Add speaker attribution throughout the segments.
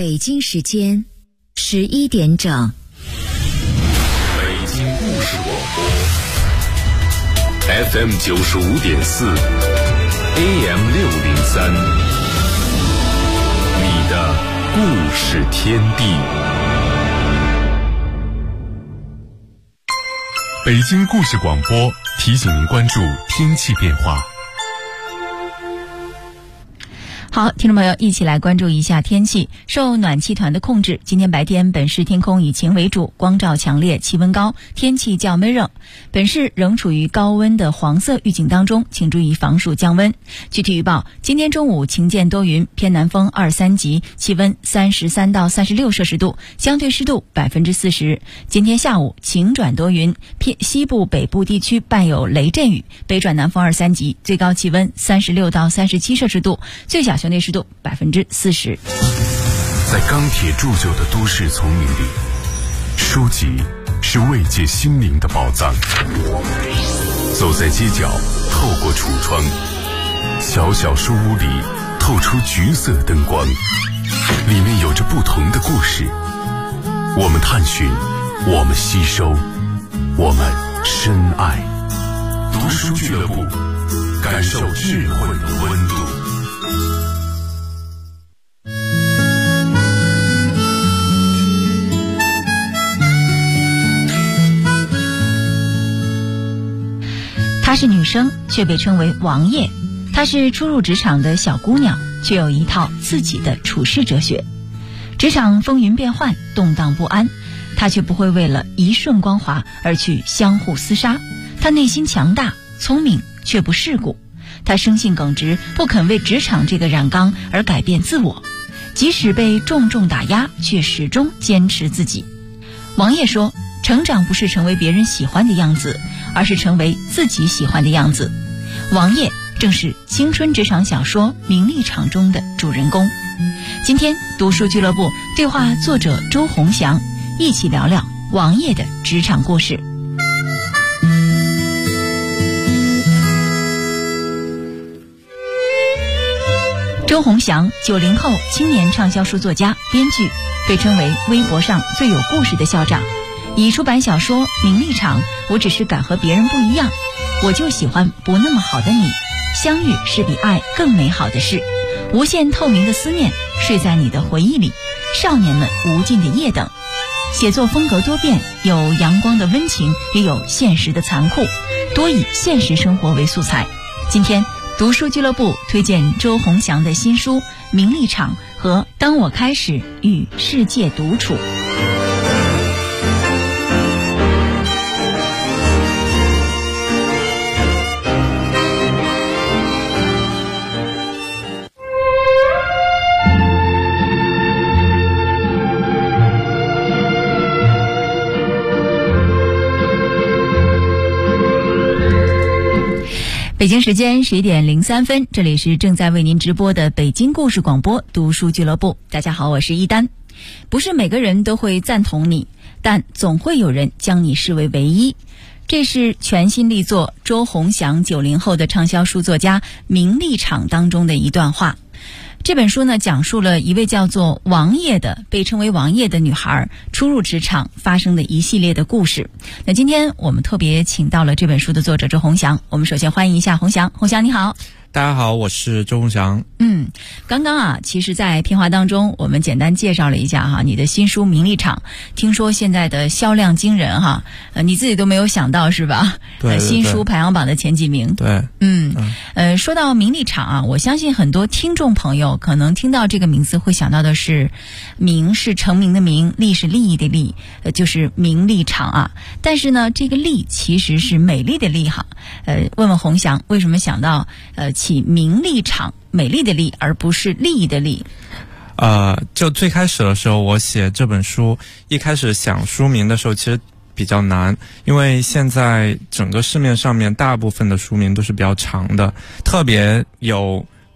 Speaker 1: 北京时间11点整。
Speaker 2: 北京故事广播 FM 95.4 AM 603，你的故事天地。北京故事广播提醒您关注天气变化。
Speaker 3: 好，听众朋友，一起来关注一下天气。受暖气团的控制，今天白天本市天空以晴为主，光照强烈，气温高，天气较闷热。本市仍处于高温的黄色预警当中，请注意防暑降温。具体预报：今天中午晴间多云，偏南风2、3级，气温33到36摄氏度，相对湿度40%。今天下午晴转多云，偏西部北部地区伴有雷阵雨，北转南风2、3级，最高气温36到37摄氏度，最小相对湿度40%。
Speaker 2: 在钢铁铸就的都市丛林里，书籍是慰藉心灵的宝藏。走在街角，透过橱窗，小小书屋里透出橘色灯光，里面有着不同的故事。我们探寻，我们吸收，我们深爱。读书俱乐部，感受智慧的温度。
Speaker 3: 她是女生，却被称为王爷。她是初入职场的小姑娘，却有一套自己的处世哲学。职场风云变幻，动荡不安，她却不会为了一瞬光华而去相互厮杀。她内心强大，聪明，却不世故。她生性耿直，不肯为职场这个染缸而改变自我，即使被重重打压，却始终坚持自己。王爷说，成长不是成为别人喜欢的样子，而是成为自己喜欢的样子。王爷正是青春职场小说《名利场》中的主人公。今天读书俱乐部对话作者周鸿祥，一起聊聊王爷的职场故事。周鸿祥，90后青年畅销书作家、编剧，被称为微博上最有故事的校长。已出版小说《名利场》，我只是敢和别人不一样，我就喜欢不那么好的你，相遇是比爱更美好的事，无限透明的思念睡在你的回忆里，少年们无尽的夜等。写作风格多变，有阳光的温情，也有现实的残酷，多以现实生活为素材。今天读书俱乐部推荐周鸿祥的新书《名利场》和《当我开始与世界独处》。北京时间11点03分，这里是正在为您直播的北京故事广播读书俱乐部。大家好，我是一丹。不是每个人都会赞同你，但总会有人将你视为唯一。这是全新力作周鸿祥90后的畅销书作家《名利场》当中的一段话。这本书呢，讲述了一位叫做王爷的，被称为王爷的女孩初入职场发生的一系列的故事。那今天我们特别请到了这本书的作者周鸿祥，我们首先欢迎一下鸿祥。鸿祥你好。
Speaker 4: 大家好，我是周鸿祥。
Speaker 3: 刚刚其实在片花当中我们简单介绍了一下你的新书《名利场》，听说现在的销量惊人你自己都没有想到是吧？
Speaker 4: 对，
Speaker 3: 新书排行榜的前几名。
Speaker 4: 对，
Speaker 3: 说到名利场我相信很多听众朋友可能听到这个名字会想到的是，名是成名的名，利是利益的利，就是名利场但是呢，这个利其实是美丽的丽问问鸿祥，为什么想到起名利场，美丽的丽而不是利益的利？
Speaker 4: 就最开始的时候，我写这本书，一开始想书名的时候，其实比较难，因为现在整个市面上面大部分的书名都是比较长的，特别有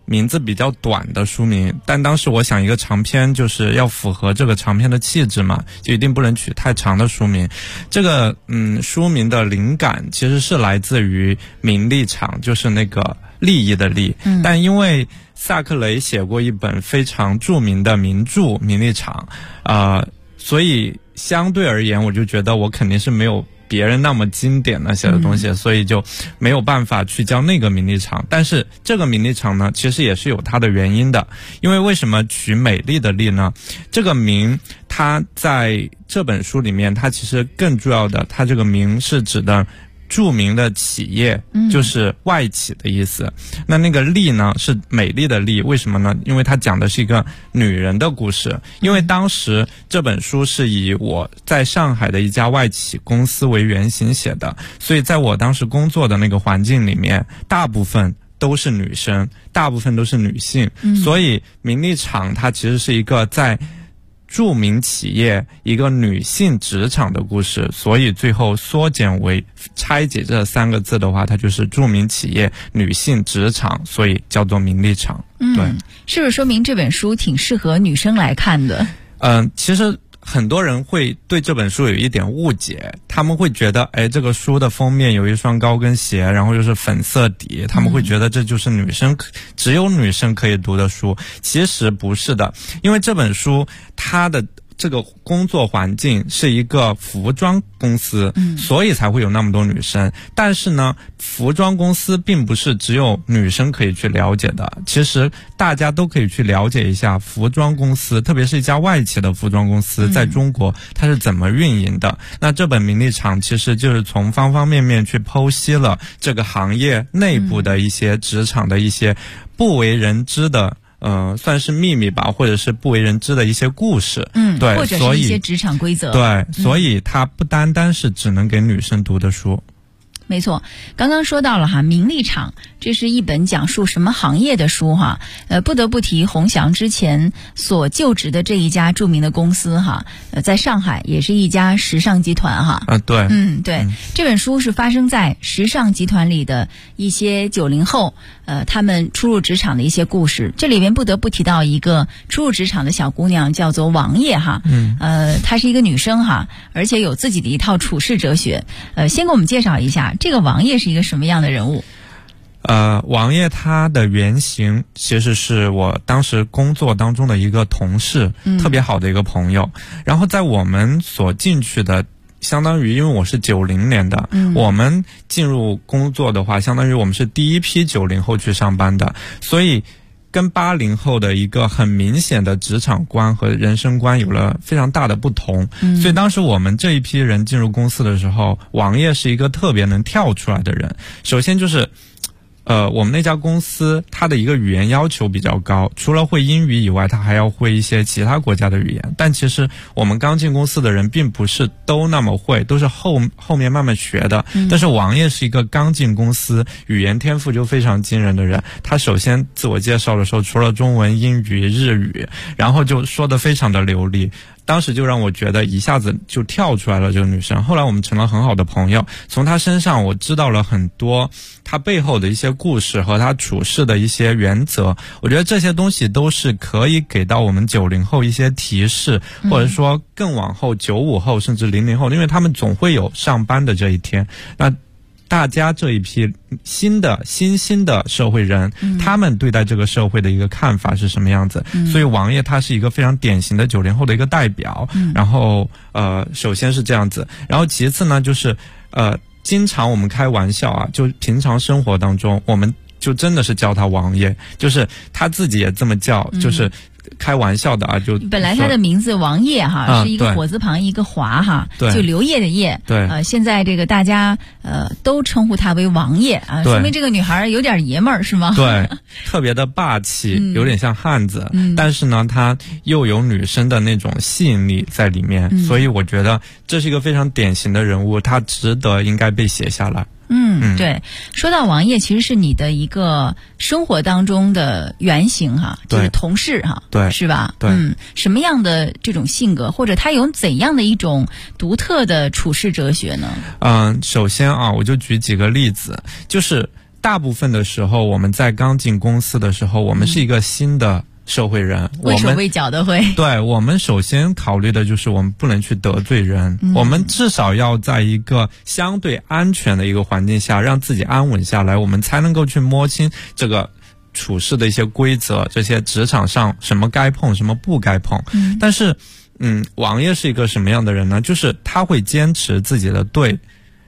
Speaker 4: 名字比较短的书名，但当时我想一个长篇就是要符合这个长篇的气质嘛，就一定不能取太长的书名。这个书名的灵感其实是来自于名利场，就是那个利益的利，但因为萨克雷写过一本非常著名的名著《名利场》，所以相对而言我就觉得我肯定是没有别人那么经典的写的东西，所以就没有办法去叫那个名利场。但是这个名利场呢，其实也是有它的原因的。因为为什么取美丽的丽呢？这个名它在这本书里面，它其实更重要的，它这个名是指的著名的企业，就是外企的意思。那个丽呢，是美丽的丽，为什么呢？因为它讲的是一个女人的故事。因为当时这本书是以我在上海的一家外企公司为原型写的，所以在我当时工作的那个环境里面，大部分都是女生，大部分都是女性，所以名利场它其实是一个在著名企业一个女性职场的故事，所以最后缩减为拆解这3个字的话，它就是著名企业女性职场，所以叫做名利场。对，
Speaker 3: 是不是说明这本书挺适合女生来看的？
Speaker 4: 其实很多人会对这本书有一点误解，他们会觉得这个书的封面有一双高跟鞋，然后又是粉色底，他们会觉得这就是只有女生可以读的书。其实不是的，因为这本书它的这个工作环境是一个服装公司，所以才会有那么多女生。但是呢，服装公司并不是只有女生可以去了解的，其实大家都可以去了解一下服装公司，特别是一家外企的服装公司在中国它是怎么运营的。那这本名利场其实就是从方方面面去剖析了这个行业内部的一些职场的一些不为人知的算是秘密吧，或者是不为人知的一些故事，对，
Speaker 3: 或者是一些职场规则，
Speaker 4: 对，所以它不单单是只能给女生读的书。
Speaker 3: 没错，刚刚说到了哈，名利场，这是一本讲述什么行业的书哈？不得不提洪翔之前所就职的这一家著名的公司哈，在上海也是一家时尚集团哈。
Speaker 4: 对，
Speaker 3: 对，这本书是发生在时尚集团里的一些90后，他们初入职场的一些故事。这里边不得不提到一个初入职场的小姑娘，叫做王烨哈。她是一个女生哈，而且有自己的一套处世哲学。先给我们介绍一下。这个王烨是一个什么样的人物？
Speaker 4: 王烨他的原型其实是我当时工作当中的一个同事，特别好的一个朋友。然后在我们所进去的，相当于因为我是90年的，我们进入工作的话，相当于我们是第一批90后去上班的，所以跟80后的一个很明显的职场观和人生观有了非常大的不同。所以当时我们这一批人进入公司的时候，王烨是一个特别能跳出来的人。首先就是我们那家公司它的一个语言要求比较高，除了会英语以外，它还要会一些其他国家的语言。但其实我们刚进公司的人并不是都那么会，都是后面慢慢学的。但是王烨是一个刚进公司语言天赋就非常惊人的人。他首先自我介绍的时候，除了中文、英语、日语，然后就说得非常的流利。当时就让我觉得一下子就跳出来了这个女生。后来我们成了很好的朋友，从她身上我知道了很多她背后的一些故事和她处事的一些原则。我觉得这些东西都是可以给到我们90后一些提示，或者说更往后95后甚至00后，因为他们总会有上班的这一天。那大家这一批新兴的社会人，他们对待这个社会的一个看法是什么样子？所以王烨他是一个非常典型的90后的一个代表。然后首先是这样子，然后其次呢就是经常我们开玩笑啊，就平常生活当中我们就真的是叫他王烨，就是他自己也这么叫，就是开玩笑的啊，就
Speaker 3: 本来他的名字王烨哈，是一个火字旁一个华哈，就刘烨的烨。
Speaker 4: 对，
Speaker 3: 现在这个大家都称呼他为王烨啊，说明这个女孩有点爷们儿是吗？
Speaker 4: 对，特别的霸气，有点像汉子，但是呢，她又有女生的那种吸引力在里面，所以我觉得这是一个非常典型的人物，她值得应该被写下来。
Speaker 3: 对，说到王烨，其实是你的一个生活当中的原型哈，就是同事哈，
Speaker 4: 对，
Speaker 3: 是吧？
Speaker 4: 对，
Speaker 3: 什么样的这种性格，或者他有怎样的一种独特的处世哲学呢？
Speaker 4: 首先啊，我就举几个例子，就是大部分的时候，我们在刚进公司的时候，我们是一个新的社会人，
Speaker 3: 畏手畏脚的会。
Speaker 4: 对，我们首先考虑的就是我们不能去得罪人，我们至少要在一个相对安全的一个环境下，让自己安稳下来，我们才能够去摸清这个处事的一些规则，这些职场上什么该碰，什么不该碰。但是，王爷是一个什么样的人呢？就是他会坚持自己的对。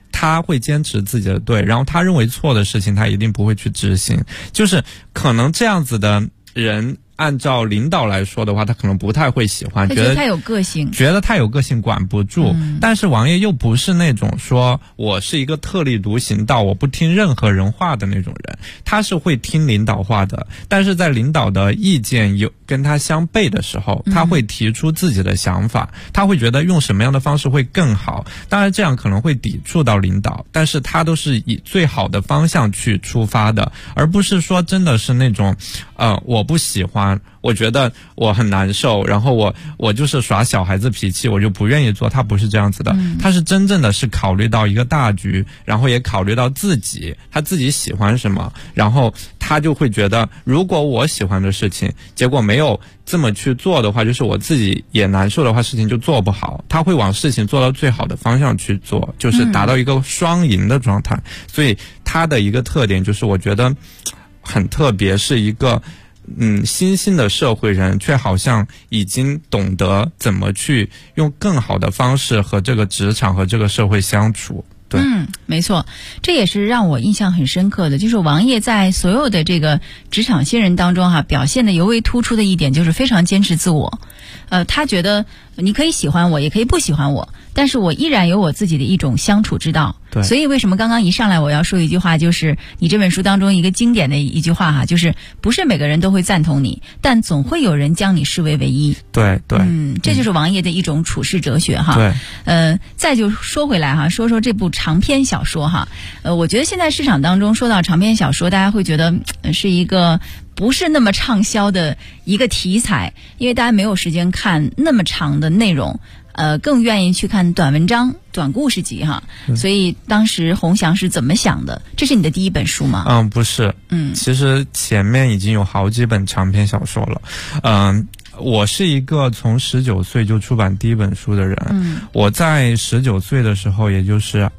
Speaker 4: 然后他认为错的事情他一定不会去执行，就是可能这样子的人按照领导来说的话，他可能不太会喜欢，
Speaker 3: 觉得他有个性，
Speaker 4: 管不住。但是王爷又不是那种说我是一个特立独行到我不听任何人话的那种人，他是会听领导话的，但是在领导的意见有跟他相悖的时候，他会提出自己的想法，他会觉得用什么样的方式会更好。当然这样可能会抵触到领导，但是他都是以最好的方向去出发的，而不是说真的是那种我不喜欢，我觉得我很难受，然后我就是耍小孩子脾气，我就不愿意做。他不是这样子的，他是真正的是考虑到一个大局，然后也考虑到他自己喜欢什么，然后他就会觉得如果我喜欢的事情结果没有这么去做的话，就是我自己也难受的话，事情就做不好。他会往事情做到最好的方向去做，就是达到一个双赢的状态。所以他的一个特点就是我觉得很特别，是一个新兴的社会人，却好像已经懂得怎么去用更好的方式和这个职场和这个社会相处。对，
Speaker 3: 没错，这也是让我印象很深刻的，就是王爷在所有的这个职场新人当中表现的尤为突出的一点就是非常坚持自我。他觉得你可以喜欢我，也可以不喜欢我，但是我依然有我自己的一种相处之道。
Speaker 4: 对，
Speaker 3: 所以为什么刚刚一上来我要说一句话，就是你这本书当中一个经典的一句话就是不是每个人都会赞同你，但总会有人将你视为唯一。
Speaker 4: 对对，
Speaker 3: 这就是王爷的一种处世哲学哈。
Speaker 4: 对，
Speaker 3: 再就说回来说说这部长篇小说哈。我觉得现在市场当中说到长篇小说，大家会觉得是一个不是那么畅销的一个题材，因为大家没有时间看那么长的内容，更愿意去看短文章、短故事集哈。所以当时洪祥是怎么想的？这是你的第一本书吗？
Speaker 4: 不是，其实前面已经有好几本长篇小说了。我是一个从19岁就出版第一本书的人。我在19岁的时候，也就是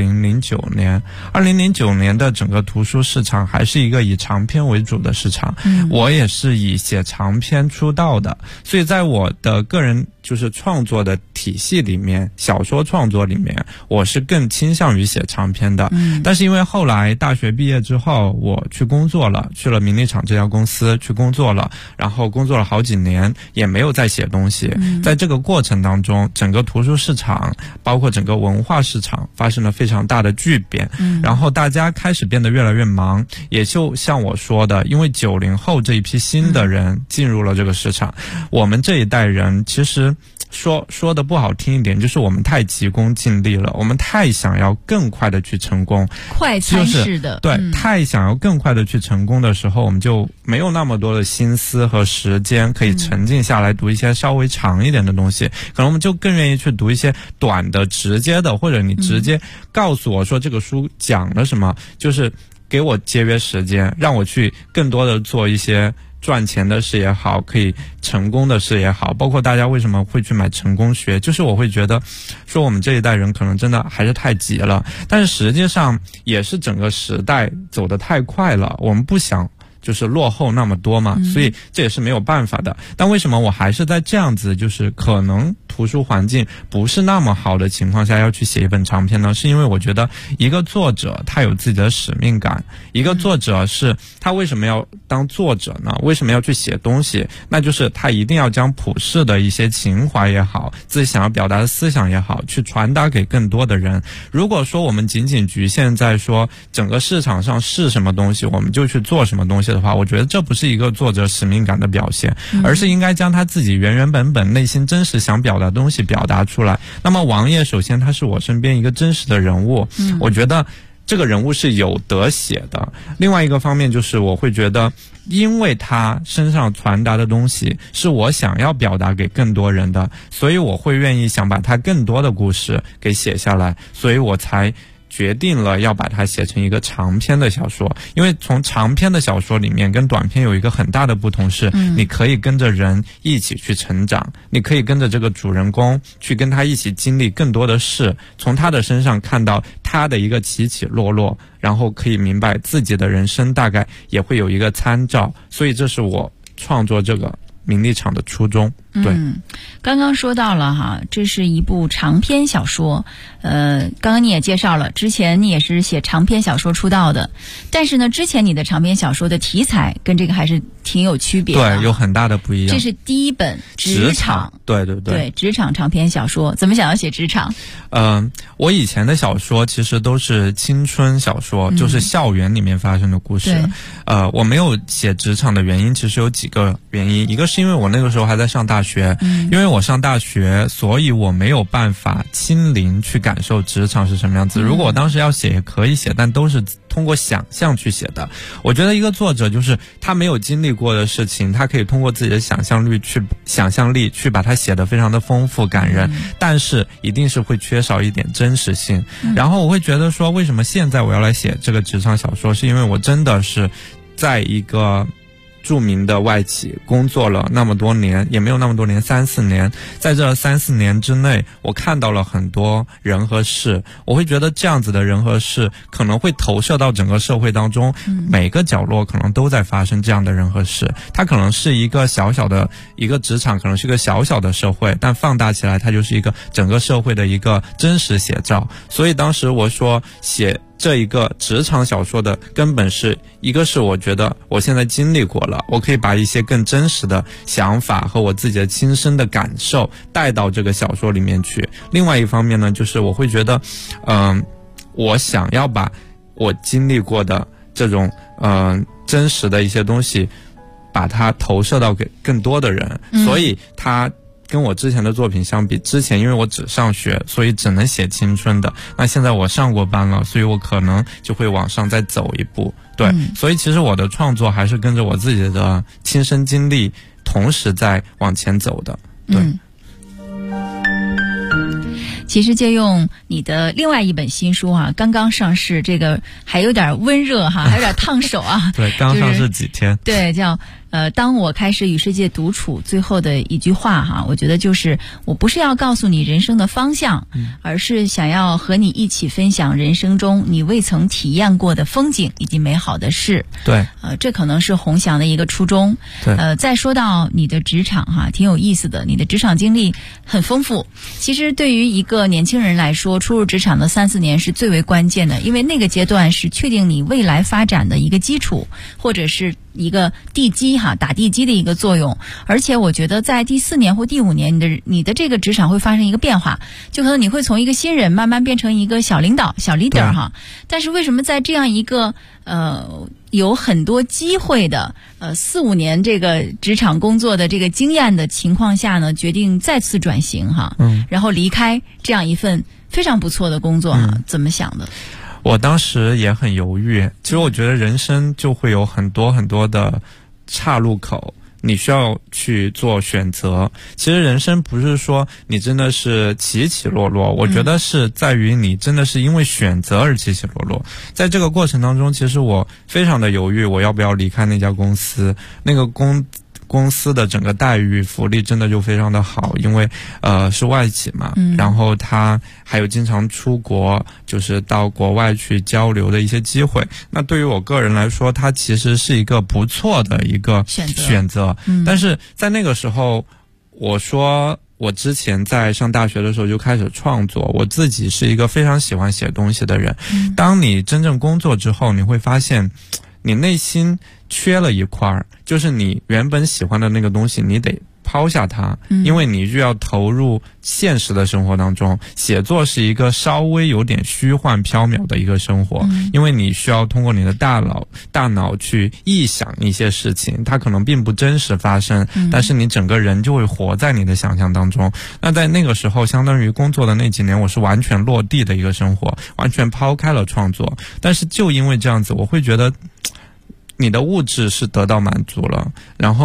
Speaker 4: 2009年的整个图书市场还是一个以长篇为主的市场。我也是以写长篇出道的，所以在我的个人就是创作的体系里面，小说创作里面，我是更倾向于写长篇的。但是因为后来大学毕业之后，我去工作了，去了名利场这家公司去工作了，然后工作了好几年，也没有再写东西。在这个过程当中，整个图书市场包括整个文化市场发生了非常大的巨变。然后大家开始变得越来越忙，也就像我说的，因为90后这一批新的人进入了这个市场，我们这一代人其实说的不好听一点，就是我们太急功近利了，我们太想要更快的去成功，
Speaker 3: 快餐式的，
Speaker 4: 对，太想要更快的去成功的时候，我们就没有那么多的心思和时间可以沉静下来读一些稍微长一点的东西，可能我们就更愿意去读一些短的、直接的，或者你直接告诉我说这个书讲了什么，就是给我节约时间，让我去更多的做一些赚钱的事也好，可以成功的事也好，包括大家为什么会去买成功学，就是我会觉得说我们这一代人可能真的还是太急了，但是实际上也是整个时代走得太快了，我们不想就是落后那么多嘛，所以这也是没有办法的。但为什么我还是在这样子就是可能图书环境不是那么好的情况下要去写一本长篇呢？是因为我觉得一个作者他有自己的使命感，一个作者是他为什么要当作者呢？为什么要去写东西？那就是他一定要将普世的一些情怀也好，自己想要表达的思想也好，去传达给更多的人。如果说我们仅仅局限在说整个市场上是什么东西我们就去做什么东西的话，我觉得这不是一个作者使命感的表现，而是应该将他自己原本内心真实想表达的东西表达出来。那么王爷首先他是我身边一个真实的人物，我觉得这个人物是有得写的。另外一个方面就是我会觉得因为他身上传达的东西是我想要表达给更多人的，所以我会愿意想把他更多的故事给写下来，所以我才决定了要把它写成一个长篇的小说。因为从长篇的小说里面跟短篇有一个很大的不同是，你可以跟着人一起去成长，你可以跟着这个主人公去跟他一起经历更多的事，从他的身上看到他的一个起起落落，然后可以明白自己的人生大概也会有一个参照。所以这是我创作这个名利场的初衷。对，
Speaker 3: 刚刚说到了哈，这是一部长篇小说。刚刚你也介绍了，之前你也是写长篇小说出道的，但是呢，之前你的长篇小说的题材跟这个还是挺有区别的。
Speaker 4: 对，有很大的不一样。
Speaker 3: 这是第一本职场，
Speaker 4: 对，
Speaker 3: 职场长篇小说。怎么想要写职场？
Speaker 4: 我以前的小说其实都是青春小说，就是校园里面发生的故事。我没有写职场的原因其实有几个原因，一个是因为我那个时候还在上大学，因为我上大学，所以我没有办法亲临去感受职场是什么样子。如果我当时要写也可以写，但都是通过想象去写的。我觉得一个作者就是他没有经历过的事情，他可以通过自己的想象力去把它写得非常的丰富感人，但是一定是会缺少一点真实性。然后我会觉得说，为什么现在我要来写这个职场小说，是因为我真的是在一个著名的外企工作了那么多年，也没有那么多年，3-4年。在这3-4年之内，我看到了很多人和事，我会觉得这样子的人和事可能会投射到整个社会当中，每个角落可能都在发生这样的人和事。它可能是一个小小的一个职场，可能是一个小小的社会，但放大起来它就是一个整个社会的一个真实写照。所以当时我说写这一个职场小说的根本是一个是我觉得我现在经历过了，我可以把一些更真实的想法和我自己的亲身的感受带到这个小说里面去。另外一方面呢，就是我会觉得我想要把我经历过的这种真实的一些东西把它投射到给更多的人，所以它跟我之前的作品相比，之前因为我只上学，所以只能写青春的，那现在我上过班了，所以我可能就会往上再走一步。对，所以其实我的创作还是跟着我自己的亲身经历同时在往前走的。对，
Speaker 3: 其实借用你的另外一本新书啊，刚刚上市，这个还有点温热哈，还有点烫手啊。
Speaker 4: 对，刚上市几天。
Speaker 3: 对，叫当我开始与世界独处，最后的一句话哈，我觉得就是我不是要告诉你人生的方向，而是想要和你一起分享人生中你未曾体验过的风景以及美好的事。
Speaker 4: 对，
Speaker 3: 这可能是鸿翔的一个初衷。
Speaker 4: 对，
Speaker 3: 再说到你的职场哈，挺有意思的，你的职场经历很丰富。其实对于一个年轻人来说，初入职场的3-4年是最为关键的，因为那个阶段是确定你未来发展的一个基础，或者是一个地基哈，打地基的一个作用。而且我觉得在第4年或第5年，你的这个职场会发生一个变化，就可能你会从一个新人慢慢变成一个小领导、小 leader 哈。但是为什么在这样一个有很多机会的4-5年这个职场工作的这个经验的情况下呢，决定再次转型哈，然后离开这样一份非常不错的工作哈，怎么想的？
Speaker 4: 我当时也很犹豫。其实我觉得人生就会有很多很多的岔路口，你需要去做选择。其实人生不是说你真的是起起落落，我觉得是在于你真的是因为选择而起起落落。在这个过程当中，其实我非常的犹豫，我要不要离开那家公司。那个公司的整个待遇福利真的就非常的好，因为是外企嘛，然后他还有经常出国，就是到国外去交流的一些机会。那对于我个人来说，它其实是一个不错的一个选择。但是在那个时候，我说我之前在上大学的时候就开始创作，我自己是一个非常喜欢写东西的人。当你真正工作之后，你会发现你内心缺了一块，就是你原本喜欢的那个东西，你得抛下它，因为你就要投入现实的生活当中。写作是一个稍微有点虚幻缥缈的一个生活，因为你需要通过你的大脑去臆想一些事情，它可能并不真实发生，但是你整个人就会活在你的想象当中。那在那个时候，相当于工作的那几年，我是完全落地的一个生活，完全抛开了创作。但是就因为这样子，我会觉得你的物质是得到满足了，然后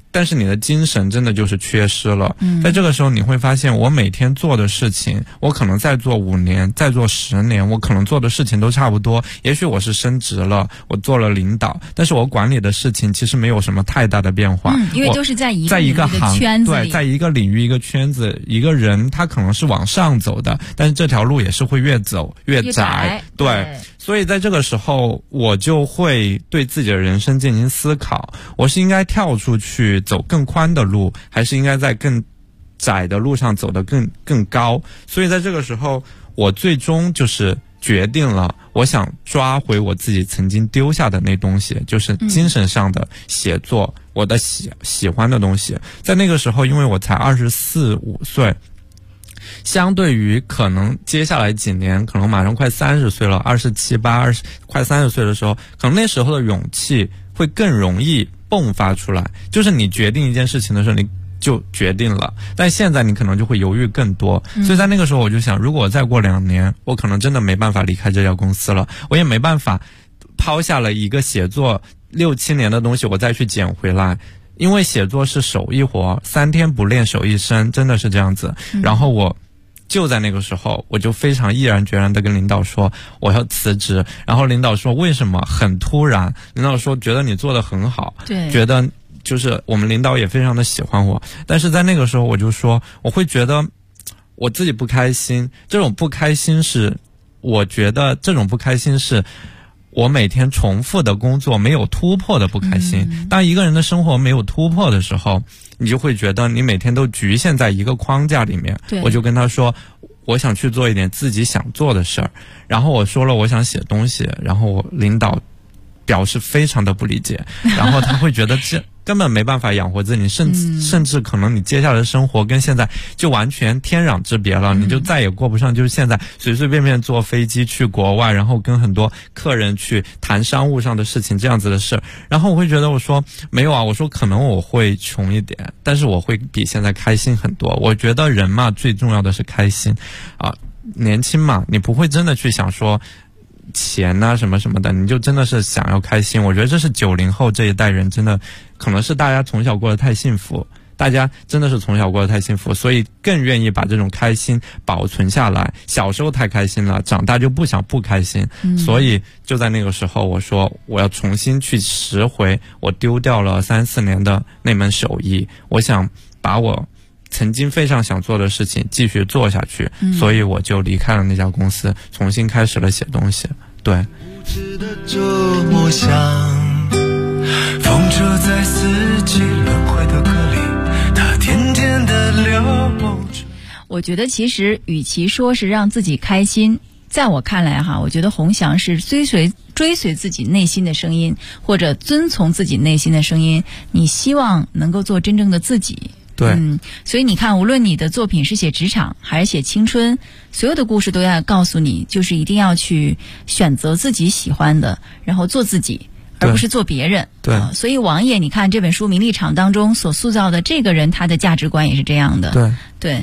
Speaker 4: 但是你的精神真的就是缺失了。在这个时候你会发现，我每天做的事情，我可能再做5年，再做10年，我可能做的事情都差不多。也许我是升职了，我做了领导，但是我管理的事情其实没有什么太大的变化。
Speaker 3: 因为都是在一个
Speaker 4: 圈子里，对，在一个领域一个圈子，一个人他可能是往上走的，但是这条路也是会越走越窄。对，所以在这个时候我就会对自己的人生进行思考，我是应该跳出去走更宽的路，还是应该在更窄的路上走得更高。所以在这个时候我最终就是决定了，我想抓回我自己曾经丢下的那东西，就是精神上的写作，我的喜欢的东西。在那个时候因为我才24、25岁，相对于可能接下来几年，可能马上快30岁了，27、8、快30岁的时候，可能那时候的勇气会更容易迸发出来。就是你决定一件事情的时候，你就决定了，但现在你可能就会犹豫更多。所以在那个时候我就想，如果我再过2年，我可能真的没办法离开这家公司了，我也没办法抛下了一个写作6、7年的东西我再去捡回来。因为写作是手艺活，3天不练手艺生，真的是这样子。然后我就在那个时候，我就非常毅然决然地跟领导说我要辞职。然后领导说为什么？很突然。领导说觉得你做得很好，
Speaker 3: 对，
Speaker 4: 觉得就是我们领导也非常的喜欢我。但是在那个时候我就说，我会觉得我自己不开心。这种不开心是，我觉得这种不开心是我每天重复的工作没有突破的不开心。当一个人的生活没有突破的时候，你就会觉得你每天都局限在一个框架里面。我就跟他说我想去做一点自己想做的事儿。然后我说了我想写东西，然后我领导表示非常的不理解，然后他会觉得这根本没办法养活自己，甚至可能你接下来的生活跟现在就完全天壤之别了，你就再也过不上就是现在随随便便坐飞机去国外，然后跟很多客人去谈商务上的事情这样子的事。然后我会觉得，我说没有啊，我说可能我会穷一点，但是我会比现在开心很多。我觉得人嘛，最重要的是开心啊，年轻嘛，你不会真的去想说钱啊什么什么的，你就真的是想要开心。我觉得这是90后这一代人真的可能是大家从小过得太幸福，大家真的是从小过得太幸福，所以更愿意把这种开心保存下来。小时候太开心了，长大就不想不开心。所以就在那个时候我说我要重新去拾回我丢掉了3、4年的那门手艺，我想把我曾经非常想做的事情继续做下去。所以我就离开了那家公司，重新开始了写东西。对，无知的这么想，风车在四季轮回的歌里，它甜甜的流着。
Speaker 3: 我觉得其实与其说是让自己开心，在我看来哈，我觉得鸿翔是追随自己内心的声音，或者遵从自己内心的声音，你希望能够做真正的自己。
Speaker 4: 对，
Speaker 3: 所以你看，无论你的作品是写职场还是写青春，所有的故事都要告诉你，就是一定要去选择自己喜欢的，然后做自己，而不是做别人。
Speaker 4: 对，
Speaker 3: 所以王爷，你看这本书《名利场》当中所塑造的这个人，他的价值观也是这样的。对。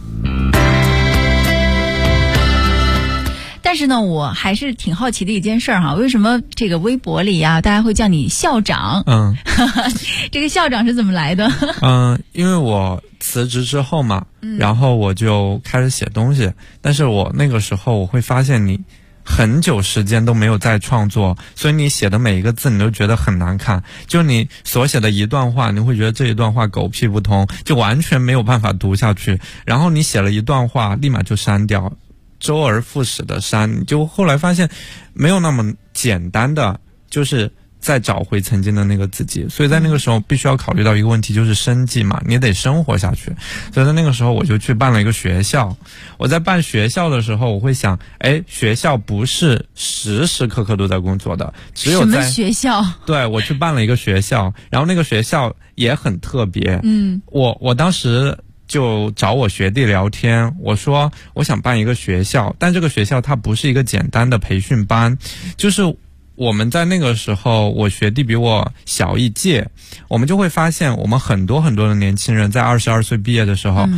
Speaker 3: 但是呢，我还是挺好奇的一件事儿哈，为什么这个微博里啊，大家会叫你校长？这个校长是怎么来的？
Speaker 4: 因为我辞职之后嘛，然后我就开始写东西，但是我那个时候我会发现你很久时间都没有再创作，所以你写的每一个字你都觉得很难看，就你所写的一段话，你会觉得这一段话狗屁不通，就完全没有办法读下去。然后你写了一段话立马就删掉，周而复始的删，你就后来发现没有那么简单的就是再找回曾经的那个自己。所以在那个时候必须要考虑到一个问题，就是生计嘛，你得生活下去。所以在那个时候我就去办了一个学校。我在办学校的时候我会想，学校不是时时刻刻都在工作的，只有在
Speaker 3: 什么学校？对，
Speaker 4: 我去办了一个学校，然后那个学校也很特别。我当时就找我学弟聊天，我说我想办一个学校，但这个学校它不是一个简单的培训班，就是我们在那个时候，我学弟比我小一届，我们就会发现我们很多的年轻人在22岁毕业的时候，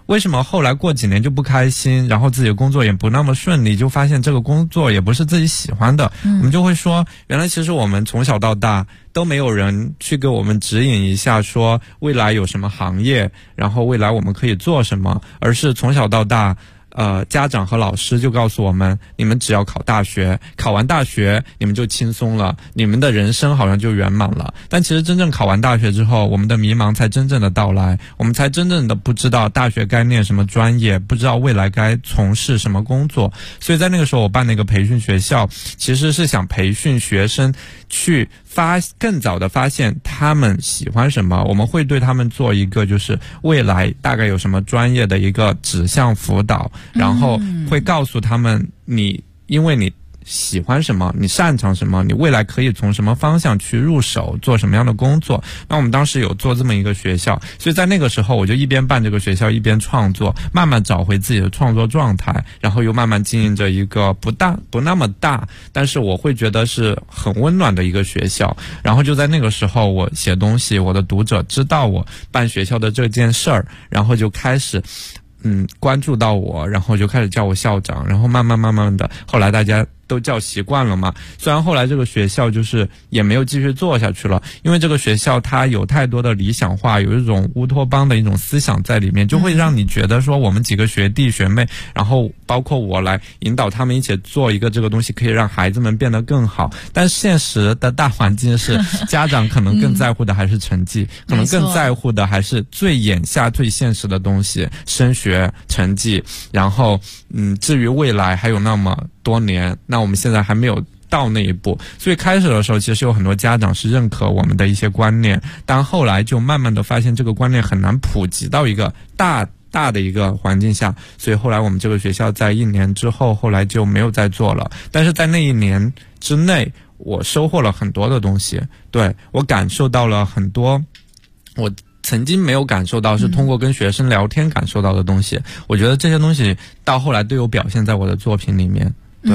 Speaker 4: 为什么后来过几年就不开心，然后自己的工作也不那么顺利，就发现这个工作也不是自己喜欢的，我们就会说，原来其实我们从小到大都没有人去给我们指引一下说未来有什么行业，然后未来我们可以做什么，而是从小到大家长和老师就告诉我们，你们只要考大学，考完大学你们就轻松了，你们的人生好像就圆满了。但其实真正考完大学之后，我们的迷茫才真正的到来，我们才真正的不知道大学该念什么专业，不知道未来该从事什么工作。所以在那个时候我办那个培训学校，其实是想培训学生去更早的发现他们喜欢什么，我们会对他们做一个就是未来大概有什么专业的一个指向辅导，然后会告诉他们因为你喜欢什么，你擅长什么，你未来可以从什么方向去入手，做什么样的工作。那我们当时有做这么一个学校，所以在那个时候我就一边办这个学校一边创作，慢慢找回自己的创作状态，然后又慢慢经营着一个不那么大，但是我会觉得是很温暖的一个学校。然后就在那个时候我写东西，我的读者知道我办学校的这件事儿，然后就开始关注到我，然后就开始叫我校长，然后慢慢的，后来大家都叫习惯了嘛。虽然后来这个学校就是也没有继续做下去了，因为这个学校它有太多的理想化，有一种乌托邦的一种思想在里面，就会让你觉得说我们几个学弟学妹，然后包括我来引导他们一起做一个这个东西，可以让孩子们变得更好。但现实的大环境是家长可能更在乎的还是成绩可能更在乎的还是最眼下最现实的东西，升学成绩，然后至于未来还有那么多年，那我们现在还没有到那一步。所以开始的时候其实有很多家长是认可我们的一些观念，但后来就慢慢的发现这个观念很难普及到一个大的一个环境下，所以后来我们这个学校在1年之后后来就没有再做了。但是在那1年之内我收获了很多的东西，对，我感受到了很多我曾经没有感受到，是通过跟学生聊天感受到的东西，我觉得这些东西到后来都有表现在我的作品里面。对，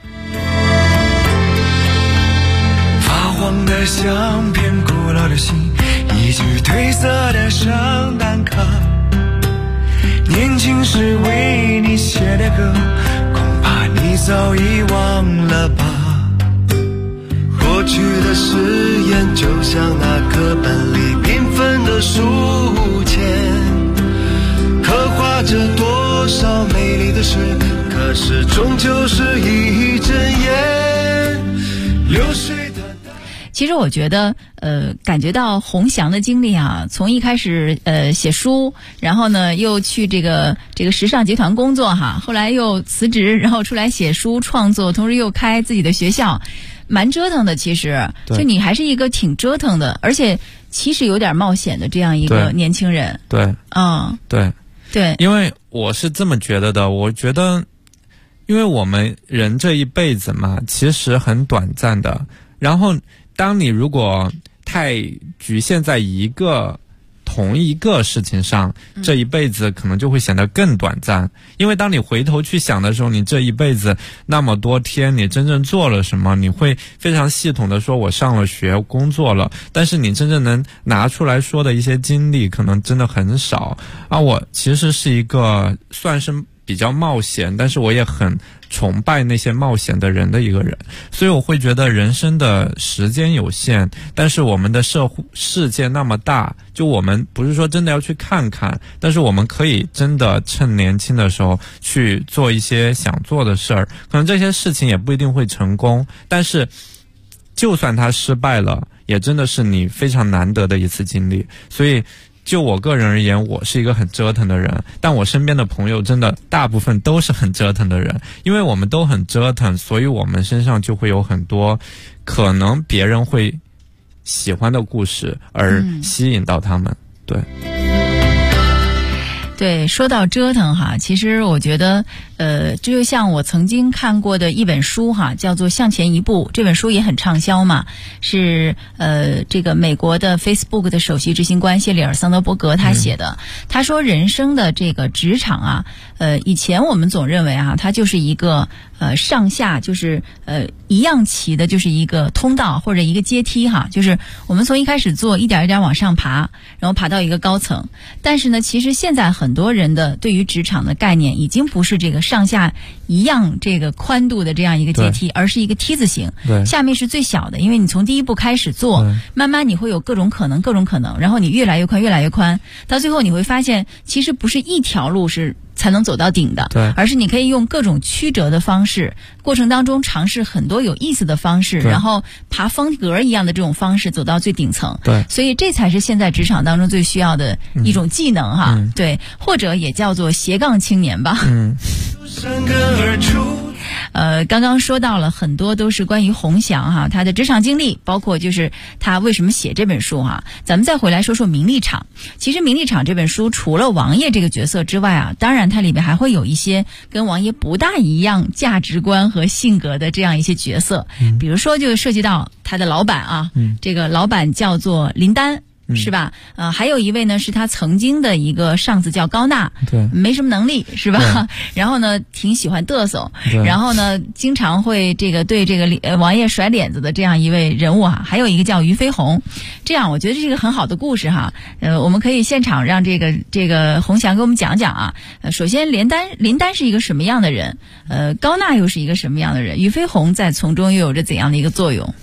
Speaker 5: 发黄的相片，古老的信，一句褪色的圣诞卡，年轻时为你写的歌，恐怕你早已忘了吧。过去的誓言就像那课本里缤纷的书签，刻画着多少美丽的诗，可是终究是一阵烟流水的。
Speaker 3: 其实我觉得感觉到洪翔的经历啊，从一开始写书，然后呢又去这个时尚集团工作哈，后来又辞职，然后出来写书创作，同时又开自己的学校，蛮折腾的。其实就你还是一个挺折腾的，而且其实有点冒险的这样一个年轻人。
Speaker 4: 对，对，因为我是这么觉得的，我觉得因为我们人这一辈子嘛其实很短暂的，然后当你如果太局限在同一个事情上，这一辈子可能就会显得更短暂。因为当你回头去想的时候，你这一辈子那么多天你真正做了什么，你会非常系统的说我上了学工作了，但是你真正能拿出来说的一些经历可能真的很少。我其实是一个算是比较冒险，但是我也很崇拜那些冒险的人的一个人，所以我会觉得人生的时间有限，但是我们的世界那么大，就我们不是说真的要去看看，但是我们可以真的趁年轻的时候去做一些想做的事儿，可能这些事情也不一定会成功，但是就算它失败了，也真的是你非常难得的一次经历。所以就我个人而言，我是一个很折腾的人，但我身边的朋友真的大部分都是很折腾的人，因为我们都很折腾，所以我们身上就会有很多可能别人会喜欢的故事而吸引到他们。
Speaker 3: 对，说到折腾哈，其实我觉得这就像我曾经看过的一本书哈，叫做《向前一步》，这本书也很畅销嘛，是这个美国的 Facebook 的首席执行官谢里尔桑德伯格他写的。他说人生的这个职场啊，以前我们总认为啊，它就是一个上下就是一样齐的，就是一个通道或者一个阶梯哈，就是我们从一开始做一点一点往上爬，然后爬到一个高层。但是呢，其实现在很很多人的对于职场的概念已经不是这个上下一样这个宽度的这样一个阶梯，而是一个梯子形。
Speaker 4: 对，
Speaker 3: 下面是最小的，因为你从第一步开始做，慢慢你会有各种可能，然后你越来越宽，到最后你会发现，其实不是一条路是才能走到顶的，
Speaker 4: 对，
Speaker 3: 而是你可以用各种曲折的方式，过程当中尝试很多有意思的方式，然后爬方格一样的这种方式走到最顶层。
Speaker 4: 对，
Speaker 3: 所以这才是现在职场当中最需要的一种技能哈。对，或者也叫做斜杠青年吧。刚刚说到了很多都是关于洪翔哈他的职场经历，包括就是他为什么写这本书哈。咱们再回来说说名利场。其实名利场这本书除了王爷这个角色之外啊，当然它里面还会有一些跟王爷不大一样价值观和性格的这样一些角色，比如说就涉及到他的老板啊，这个老板叫做林丹。是吧？还有一位呢是他曾经的一个上司叫高娜，
Speaker 4: 对，
Speaker 3: 没什么能力是吧？然后呢挺喜欢嘚瑟，然后呢经常会对这个王爷甩脸子的这样一位人物哈。还有一个叫俞飞鸿，这样我觉得这是一个很好的故事哈。我们可以现场让这个洪翔给我们讲讲啊。首先林丹是一个什么样的人？高娜又是一个什么样的人？俞飞鸿在从中又有着怎样的一个作用？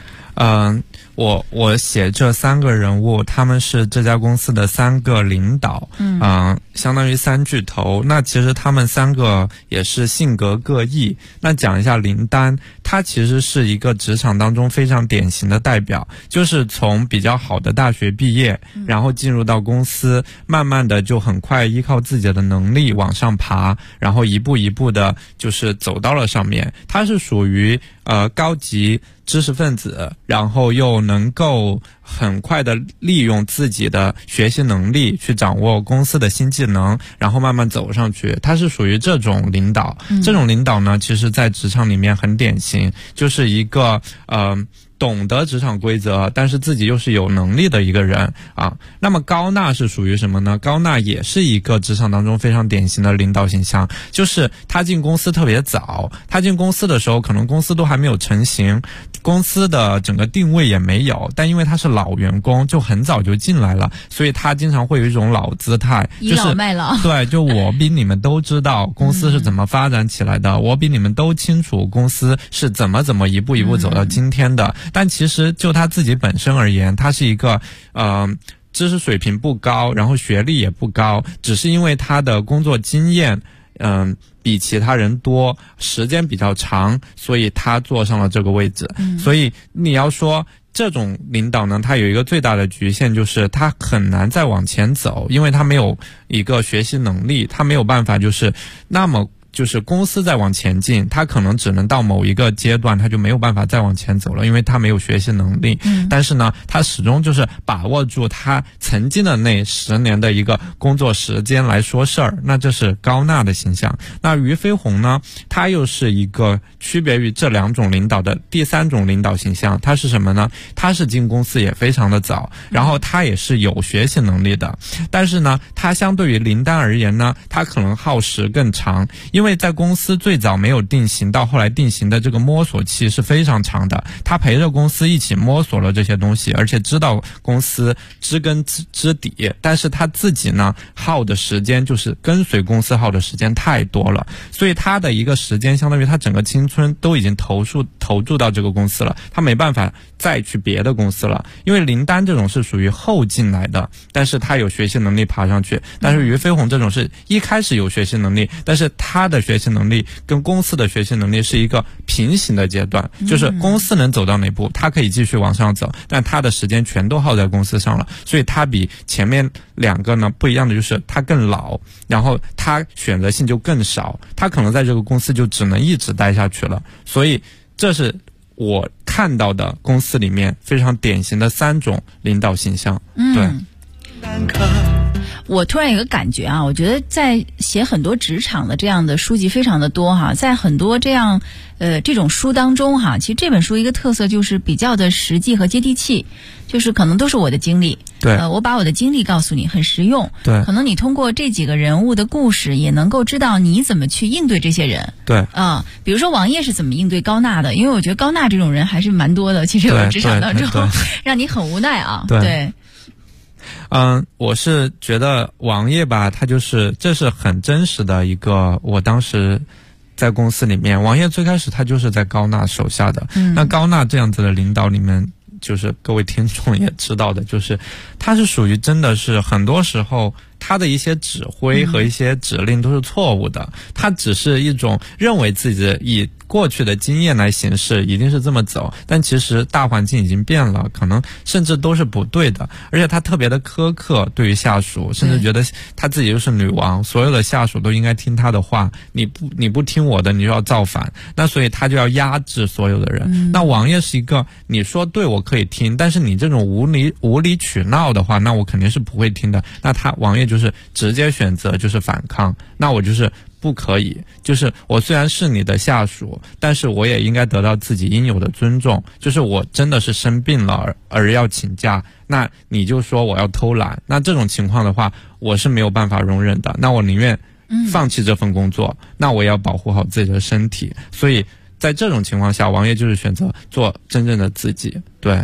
Speaker 4: 我写这3个人物，他们是这家公司的3个领导，相当于3巨头。那其实他们3个也是性格各异。那讲一下林丹，他其实是一个职场当中非常典型的代表，就是从比较好的大学毕业，然后进入到公司，慢慢的就很快依靠自己的能力往上爬，然后一步一步的就是走到了上面。他是属于高级知识分子，然后又能够很快的利用自己的学习能力去掌握公司的新技能，然后慢慢走上去。他是属于这种领导，这种领导呢，其实在职场里面很典型，就是一个懂得职场规则，但是自己又是有能力的一个人啊。那么高娜是属于什么呢？高娜也是一个职场当中非常典型的领导形象，就是他进公司特别早，他进公司的时候可能公司都还没有成型，公司的整个定位也没有，但因为他是老员工，就很早就进来了，所以他经常会有一种老姿态，
Speaker 3: 倚老卖老。
Speaker 4: 对，就我比你们都知道公司是怎么发展起来的，我比你们都清楚公司是怎么一步一步走到今天的。但其实就他自己本身而言，他是一个知识水平不高，然后学历也不高，只是因为他的工作经验比其他人多，时间比较长，所以他坐上了这个位置。所以你要说这种领导呢，他有一个最大的局限，就是他很难再往前走，因为他没有一个学习能力，他没有办法就是那么就是公司在往前进，他可能只能到某一个阶段，他就没有办法再往前走了，因为他没有学习能力。但是呢，他始终就是把握住他曾经的那10年的一个工作时间来说事儿，那这是高娜的形象。那俞飞鸿呢，他又是一个区别于这2种领导的第3种领导形象。他是什么呢？他是进公司也非常的早，然后他也是有学习能力的，但是呢，他相对于林丹而言呢，他可能耗时更长，因为在公司最早没有定型到后来定型的这个摸索期是非常长的，他陪着公司一起摸索了这些东西，而且知道公司知根知底，但是他自己呢耗的时间就是跟随公司耗的时间太多了，所以他的一个时间相当于他整个青春都已经投注到这个公司了，他没办法再去别的公司了。因为林丹这种是属于后进来的，但是他有学习能力爬上去，但是俞飞鸿这种是一开始有学习能力，但是他的学习能力跟公司的学习能力是一个平行的阶段，就是公司能走到哪步他可以继续往上走，但他的时间全都耗在公司上了，所以他比前面2个呢不一样的就是他更老，然后他选择性就更少，他可能在这个公司就只能一直待下去了。所以这是我看到的公司里面非常典型的3种领导形象。对，
Speaker 3: 我突然有个感觉啊，我觉得在写很多职场的这样的书籍非常的多哈，在很多这种书当中哈，其实这本书一个特色就是比较的实际和接地气，就是可能都是我的经历。
Speaker 4: 对，
Speaker 3: 我把我的经历告诉你，很实用。
Speaker 4: 对，
Speaker 3: 可能你通过这几个人物的故事，也能够知道你怎么去应对这些人。
Speaker 4: 对，
Speaker 3: 比如说王爷是怎么应对高娜的，因为我觉得高娜这种人还是蛮多的，其实有职场当中让你很无奈啊。
Speaker 4: 对。 我是觉得王爷吧，这是很真实的一个，我当时在公司里面，王爷最开始他就是在高娜手下的，那高娜这样子的领导里面，就是各位听众也知道的，就是他是属于真的是很多时候他的一些指挥和一些指令都是错误的，他只是一种认为自己以过去的经验来行事，一定是这么走，但其实大环境已经变了，可能甚至都是不对的。而且他特别的苛刻对于下属，甚至觉得他自己就是女王，所有的下属都应该听他的话，你不听我的，你就要造反。那所以他就要压制所有的人。那王爷是一个，你说对我可以听，但是你这种无理取闹的话，那我肯定是不会听的。那王爷就是直接选择就是反抗，那我就是不可以，就是我虽然是你的下属，但是我也应该得到自己应有的尊重，就是我真的是生病了而要请假，那你就说我要偷懒，那这种情况的话我是没有办法容忍的，那我宁愿放弃这份工作，那我也要保护好自己的身体。所以在这种情况下，王爷就是选择做真正的自己。对，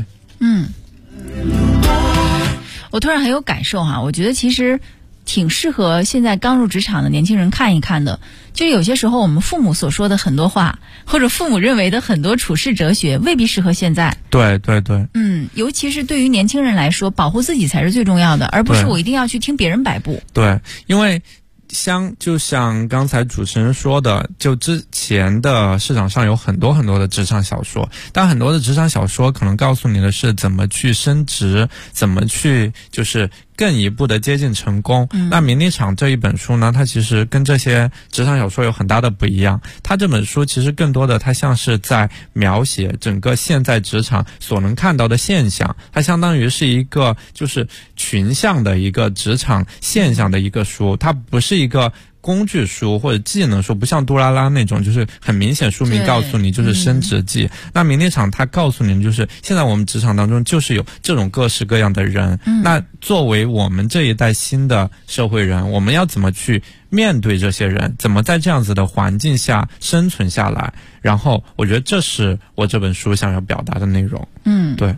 Speaker 3: 我突然很有感受哈，我觉得其实挺适合现在刚入职场的年轻人看一看的。就是有些时候我们父母所说的很多话，或者父母认为的很多处事哲学，未必适合现在。
Speaker 4: 对对对，
Speaker 3: 尤其是对于年轻人来说，保护自己才是最重要的，而不是我一定要去听别人摆布。
Speaker 4: 对，因为就像刚才主持人说的，就之前的市场上有很多很多的职场小说，但很多的职场小说可能告诉你的是怎么去升职，怎么去就是更一步的接近成功。那名利场这一本书呢，它其实跟这些职场小说有很大的不一样。它这本书其实更多的它像是在描写整个现在职场所能看到的现象，它相当于是一个就是群像的一个职场现象的一个书，它不是一个工具书或者技能书，不像杜拉拉那种就是很明显书名告诉你就是升职记。那名利场它告诉你就是现在我们职场当中就是有这种各式各样的人，那作为我们这一代新的社会人，我们要怎么去面对这些人，怎么在这样子的环境下生存下来，然后我觉得这是我这本书想要表达的内容。对。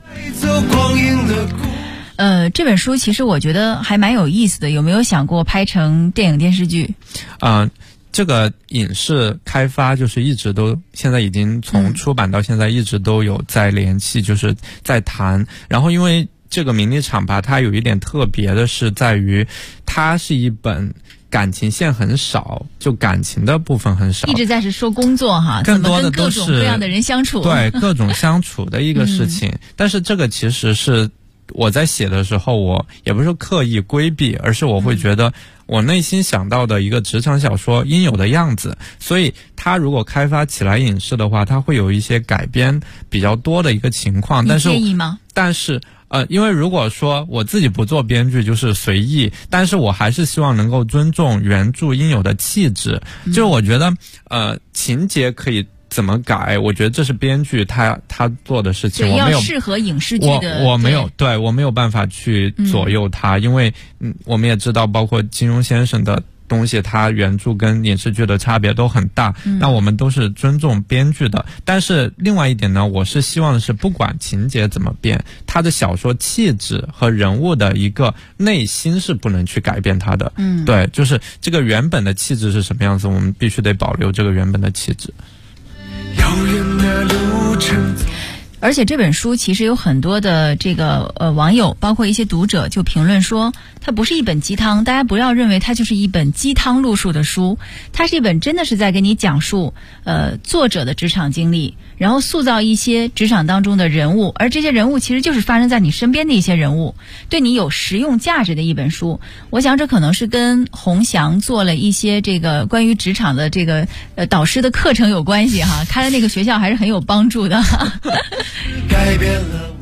Speaker 3: 这本书其实我觉得还蛮有意思的，有没有想过拍成电影电视剧？
Speaker 4: 这个影视开发就是一直都现在已经从出版到现在一直都有在联系，就是在谈。然后因为这个名利场吧，它有一点特别的是在于它是一本感情线很少，就感情的部分很少，
Speaker 3: 一直在是说工作哈，
Speaker 4: 更多的都是
Speaker 3: 怎么跟各种各样的人相处，
Speaker 4: 对各种相处的一个事情。但是这个其实是我在写的时候，我也不是刻意规避，而是我会觉得我内心想到的一个职场小说应有的样子。所以它如果开发起来影视的话，它会有一些改编比较多的一个情况。但是
Speaker 3: 你介意吗？
Speaker 4: 但是因为如果说我自己不做编剧就是随意，但是我还是希望能够尊重原著应有的气质。就是我觉得情节可以怎么改，我觉得这是编剧他做的事情，
Speaker 3: 对，
Speaker 4: 我没有
Speaker 3: 要适合影视剧的，
Speaker 4: 我没有办法去左右他。因为我们也知道，包括金庸先生的东西，它原著跟影视剧的差别都很大，那我们都是尊重编剧的。但是另外一点呢，我是希望的是不管情节怎么变，他的小说气质和人物的一个内心是不能去改变他的。对，就是这个原本的气质是什么样子，我们必须得保留这个原本的气质。
Speaker 5: 遥远的路程，
Speaker 3: 而且这本书其实有很多的这个网友，包括一些读者就评论说，它不是一本鸡汤，大家不要认为它就是一本鸡汤路数的书，它是一本真的是在给你讲述作者的职场经历，然后塑造一些职场当中的人物，而这些人物其实就是发生在你身边的一些人物，对你有实用价值的一本书。我想这可能是跟洪翔做了一些这个关于职场的这个导师的课程有关系哈，开的那个学校还是很有帮助的。
Speaker 5: 改变了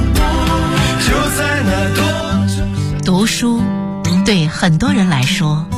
Speaker 5: 我，就在那多
Speaker 1: 读书对很多人来说